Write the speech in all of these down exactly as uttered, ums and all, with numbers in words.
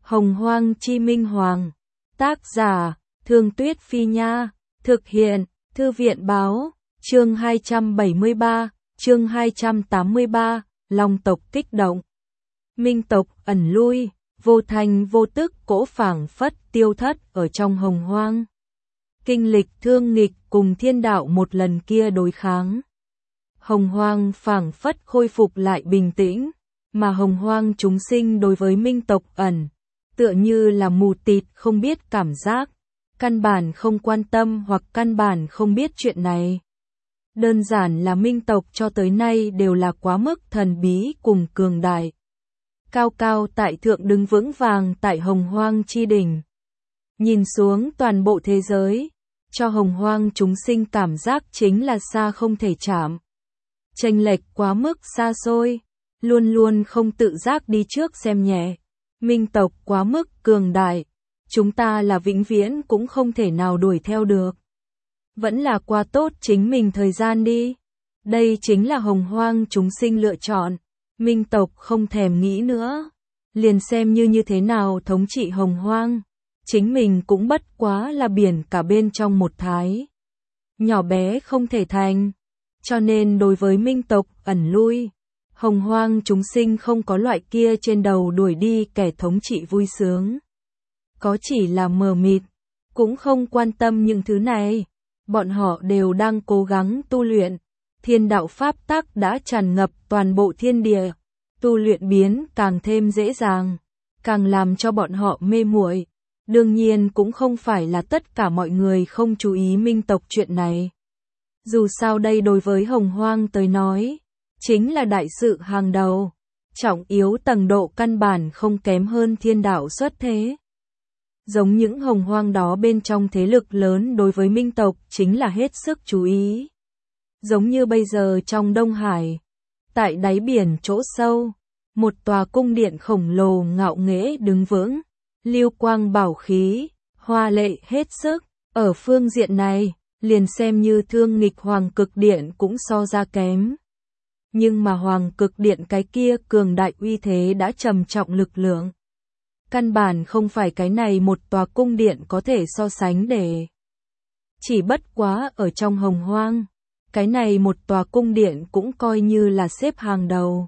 Hồng Hoang Chi Minh Hoàng. Tác giả, Thương Tuyết Phi Nha. Thực hiện, Thư viện Báo. Chương hai trăm bảy mươi ba, chương hai trăm tám mươi ba, Long tộc kích động. Minh tộc ẩn lui, vô thành vô tức cỗ phảng phất tiêu thất ở trong Hồng Hoang. Kinh lịch thương nghịch cùng thiên đạo một lần kia đối kháng. Hồng Hoang phảng phất khôi phục lại bình tĩnh, mà Hồng Hoang chúng sinh đối với Minh tộc ẩn, tựa như là mù tịt không biết cảm giác, căn bản không quan tâm hoặc căn bản không biết chuyện này. Đơn giản là Minh tộc cho tới nay đều là quá mức thần bí cùng cường đại. Cao cao tại thượng đứng vững vàng tại Hồng Hoang chi đỉnh. Nhìn xuống toàn bộ thế giới, cho Hồng Hoang chúng sinh cảm giác chính là xa không thể chạm. Chênh lệch quá mức xa xôi, luôn luôn không tự giác đi trước xem nhẹ. Minh tộc quá mức cường đại, chúng ta là vĩnh viễn cũng không thể nào đuổi theo được. Vẫn là qua tốt chính mình thời gian đi. Đây chính là Hồng Hoang chúng sinh lựa chọn. Minh tộc không thèm nghĩ nữa. Liền xem như như thế nào thống trị Hồng Hoang. Chính mình cũng bất quá là biển cả bên trong một thái. Nhỏ bé không thể thành. Cho nên đối với Minh tộc ẩn lui, Hồng Hoang chúng sinh không có loại kia trên đầu đuổi đi kẻ thống trị vui sướng. Có chỉ là mờ mịt, cũng không quan tâm những thứ này. Bọn họ đều đang cố gắng tu luyện. Thiên đạo pháp tắc đã tràn ngập toàn bộ thiên địa. Tu luyện biến càng thêm dễ dàng, càng làm cho bọn họ mê muội. Đương nhiên cũng không phải là tất cả mọi người không chú ý Minh tộc chuyện này. Dù sao đây đối với Hồng Hoang tới nói, chính là đại sự hàng đầu. Trọng yếu tầng độ căn bản không kém hơn thiên đạo xuất thế. Giống những Hồng Hoang đó bên trong thế lực lớn đối với Minh tộc chính là hết sức chú ý. Giống như bây giờ trong Đông Hải, tại đáy biển chỗ sâu, một tòa cung điện khổng lồ ngạo nghễ đứng vững, lưu quang bảo khí, hoa lệ hết sức. Ở phương diện này, liền xem như thương nghịch Hoàng Cực Điện cũng so ra kém. Nhưng mà Hoàng Cực Điện cái kia cường đại uy thế đã trầm trọng lực lượng. Căn bản không phải cái này một tòa cung điện có thể so sánh để. Chỉ bất quá ở trong Hồng Hoang, cái này một tòa cung điện cũng coi như là xếp hàng đầu.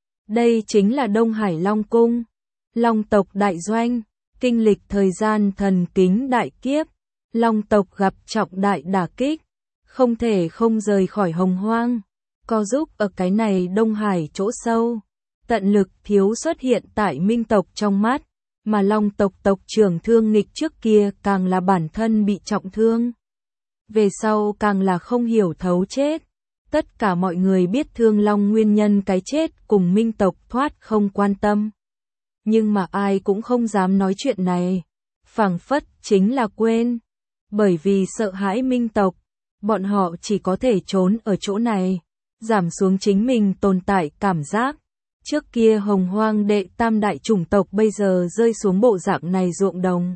Đây chính là Đông Hải Long Cung, Long tộc đại doanh, kinh lịch thời gian thần kính đại kiếp, Long tộc gặp trọng đại đả kích, không thể không rời khỏi Hồng Hoang, co giúp ở cái này Đông Hải chỗ sâu, tận lực thiếu xuất hiện tại Minh tộc trong mắt. Mà Long tộc tộc trưởng thương nghịch trước kia càng là bản thân bị trọng thương. Về sau càng là không hiểu thấu chết. Tất cả mọi người biết Thương Long nguyên nhân cái chết cùng Minh tộc thoát không quan tâm. Nhưng mà ai cũng không dám nói chuyện này. Phảng phất chính là quên. Bởi vì sợ hãi Minh tộc, bọn họ chỉ có thể trốn ở chỗ này, giảm xuống chính mình tồn tại cảm giác. Trước kia Hồng Hoang đệ tam đại chủng tộc bây giờ rơi xuống bộ dạng này ruộng đồng.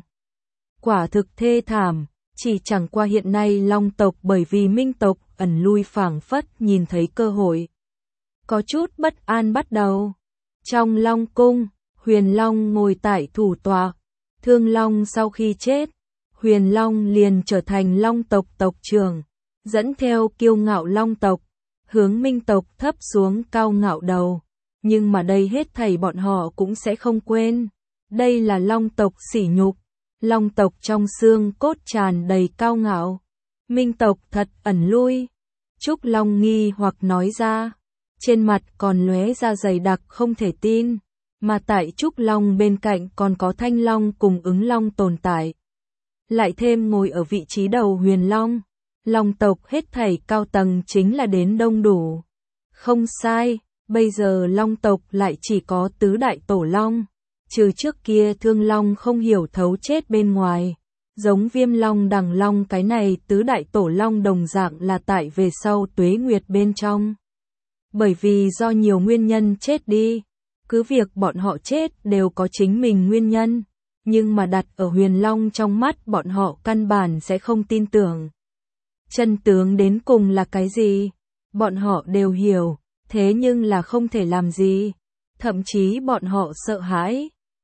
Quả thực thê thảm, chỉ chẳng qua hiện nay Long tộc bởi vì Minh tộc ẩn lui phảng phất nhìn thấy cơ hội. Có chút bất an bắt đầu. Trong Long Cung, Huyền Long ngồi tại thủ tọa. Thương Long sau khi chết, Huyền Long liền trở thành Long tộc tộc trưởng, dẫn theo kiêu ngạo Long tộc, hướng Minh tộc thấp xuống cao ngạo đầu. Nhưng mà đây hết thảy bọn họ cũng sẽ không quên. Đây là Long tộc sỉ nhục. Long tộc trong xương cốt tràn đầy cao ngạo. Minh tộc thật ẩn lui. Trúc Long nghi hoặc nói ra. Trên mặt còn lóe ra dày đặc không thể tin. Mà tại Trúc Long bên cạnh còn có Thanh Long cùng Ứng Long tồn tại. Lại thêm ngồi ở vị trí đầu Huyền Long. Long tộc hết thảy cao tầng chính là đến đông đủ. Không sai. Bây giờ Long tộc lại chỉ có tứ đại tổ long, trừ trước kia Thương Long không hiểu thấu chết bên ngoài, giống Viêm Long Đằng Long cái này tứ đại tổ long đồng dạng là tại về sau tuế nguyệt bên trong. Bởi vì do nhiều nguyên nhân chết đi, cứ việc bọn họ chết đều có chính mình nguyên nhân, nhưng mà đặt ở Huyền Long trong mắt bọn họ căn bản sẽ không tin tưởng. Chân tướng đến cùng là cái gì? Bọn họ đều hiểu. Thế nhưng là không thể làm gì. Thậm chí bọn họ sợ hãi.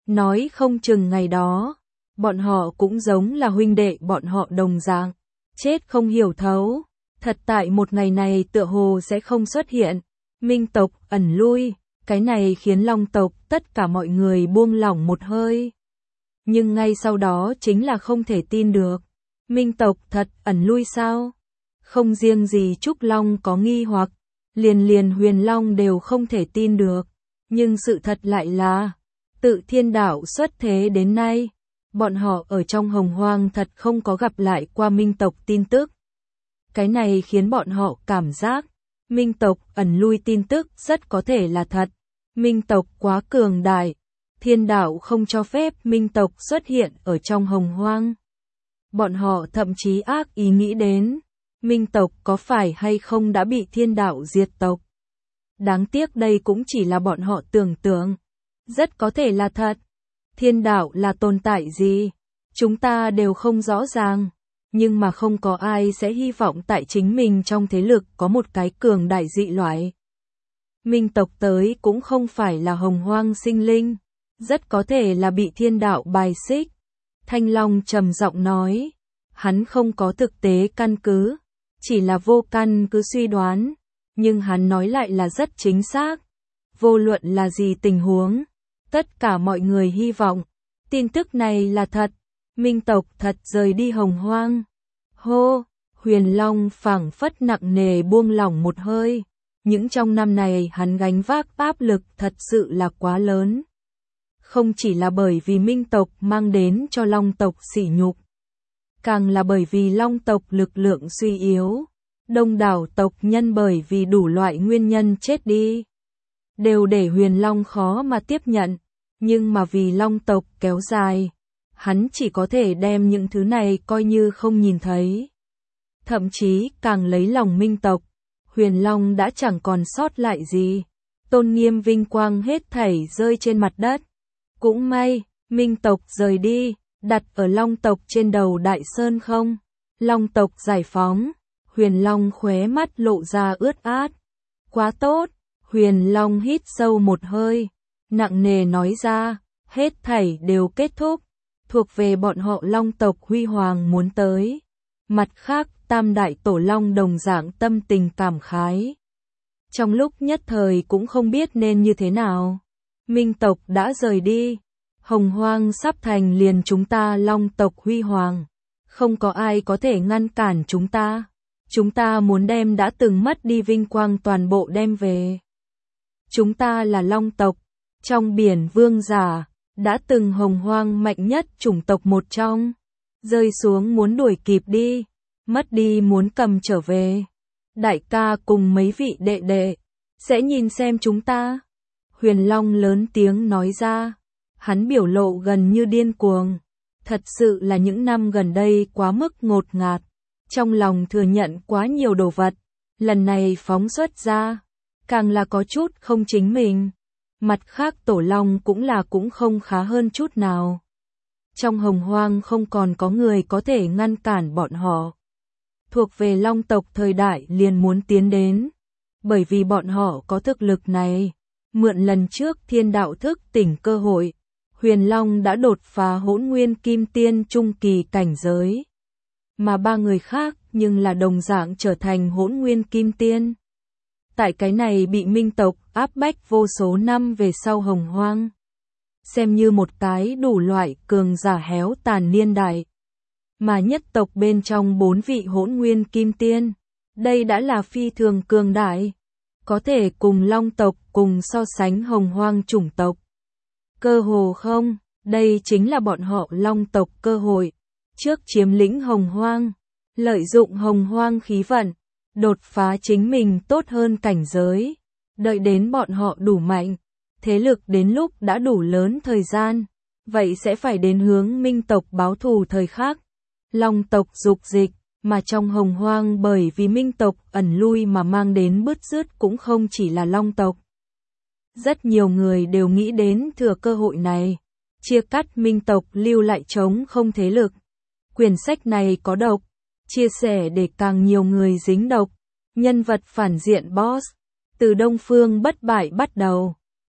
Nói không chừng ngày đó, bọn họ cũng giống là huynh đệ bọn họ đồng dạng, chết không hiểu thấu. Thật tại một ngày này tựa hồ sẽ không xuất hiện. Minh tộc ẩn lui, cái này khiến Long tộc tất cả mọi người buông lỏng một hơi. Nhưng ngay sau đó chính là không thể tin được. Minh tộc thật ẩn lui sao? Không riêng gì Trúc Long có nghi hoặc, liền liền Huyền Long đều không thể tin được. Nhưng sự thật lại là, tự thiên đạo xuất thế đến nay, bọn họ ở trong hồng hoang thật không có gặp lại qua Minh tộc tin tức. Cái này khiến bọn họ cảm giác, Minh tộc ẩn lui tin tức rất có thể là thật. Minh tộc quá cường đại, thiên đạo không cho phép Minh tộc xuất hiện ở trong hồng hoang. Bọn họ thậm chí ác ý nghĩ đến, Minh tộc có phải hay không đã bị thiên đạo diệt tộc. Đáng tiếc đây cũng chỉ là bọn họ tưởng tượng, rất có thể là thật. Thiên đạo là tồn tại gì? Chúng ta đều không rõ ràng, nhưng mà không có ai sẽ hy vọng tại chính mình trong thế lực có một cái cường đại dị loại. Minh tộc tới cũng không phải là hồng hoang sinh linh, rất có thể là bị thiên đạo bài xích. Thanh Long trầm giọng nói, hắn không có thực tế căn cứ, chỉ là vô căn cứ suy đoán, nhưng hắn nói lại là rất chính xác. Vô luận là gì tình huống, tất cả mọi người hy vọng, tin tức này là thật, Minh tộc thật rời đi hồng hoang. Hô, Huyền Long phảng phất nặng nề buông lỏng một hơi, những trong năm này hắn gánh vác áp lực thật sự là quá lớn. Không chỉ là bởi vì Minh tộc mang đến cho Long tộc sỉ nhục, càng là bởi vì Long tộc lực lượng suy yếu, đông đảo tộc nhân bởi vì đủ loại nguyên nhân chết đi. Đều để Huyền Long khó mà tiếp nhận, nhưng mà vì Long tộc kéo dài, hắn chỉ có thể đem những thứ này coi như không nhìn thấy. Thậm chí càng lấy lòng Minh tộc, Huyền Long đã chẳng còn sót lại gì, tôn nghiêm vinh quang hết thảy rơi trên mặt đất. Cũng may, Minh tộc rời đi, đặt ở Long tộc trên đầu Đại Sơn không. Long tộc giải phóng, Huyền Long khóe mắt lộ ra ướt át. Quá tốt, Huyền Long hít sâu một hơi, nặng nề nói ra, hết thảy đều kết thúc, thuộc về bọn họ Long tộc huy hoàng muốn tới. Mặt khác, Tam Đại Tổ Long đồng dạng tâm tình cảm khái. Trong lúc nhất thời cũng không biết nên như thế nào. Minh tộc đã rời đi, hồng hoang sắp thành liền chúng ta Long tộc huy hoàng, không có ai có thể ngăn cản chúng ta. Chúng ta muốn đem đã từng mất đi vinh quang toàn bộ đem về. Chúng ta là Long tộc, trong biển vương giả, đã từng hồng hoang mạnh nhất chủng tộc một trong, rơi xuống muốn đuổi kịp đi, mất đi muốn cầm trở về. Đại ca cùng mấy vị đệ đệ, sẽ nhìn xem chúng ta. Huyền Long lớn tiếng nói ra, hắn biểu lộ gần như điên cuồng. Thật sự là những năm gần đây quá mức ngột ngạt, trong lòng thừa nhận quá nhiều đồ vật, lần này phóng xuất ra, càng là có chút không chính mình. Mặt khác Tổ Long cũng là cũng không khá hơn chút nào. Trong hồng hoang không còn có người có thể ngăn cản bọn họ. Thuộc về Long tộc thời đại liền muốn tiến đến, bởi vì bọn họ có thực lực này. Mượn lần trước thiên đạo thức tỉnh cơ hội, Huyền Long đã đột phá hỗn nguyên kim tiên trung kỳ cảnh giới. Mà ba người khác nhưng là đồng dạng trở thành hỗn nguyên kim tiên. Tại cái này bị Minh tộc áp bách vô số năm về sau hồng hoang, xem như một cái đủ loại cường giả héo tàn niên đại. Mà nhất tộc bên trong bốn vị hỗn nguyên kim tiên, đây đã là phi thường cường đại, có thể cùng Long tộc cùng so sánh hồng hoang chủng tộc. Cơ hồ không, đây chính là bọn họ Long tộc cơ hội, trước chiếm lĩnh hồng hoang, lợi dụng hồng hoang khí vận, đột phá chính mình tốt hơn cảnh giới, đợi đến bọn họ đủ mạnh, thế lực đến lúc đã đủ lớn thời gian, vậy sẽ phải đến hướng Minh tộc báo thù thời khắc. Long tộc dục dịch, mà trong hồng hoang bởi vì Minh tộc ẩn lui mà mang đến bứt rứt cũng không chỉ là Long tộc. Rất nhiều người đều nghĩ đến thừa cơ hội này, chia cắt Minh tộc lưu lại chống không thế lực. Quyển sách này có độc, chia sẻ để càng nhiều người dính độc. Nhân vật phản diện boss, từ Đông Phương bất bại bắt đầu.